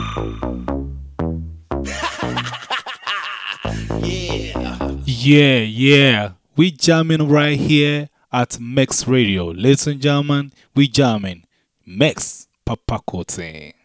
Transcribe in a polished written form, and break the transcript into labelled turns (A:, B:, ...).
A: Yeah. We jamming right here at Max Radio. Ladies and gentlemen, we jamming. Max Papakote.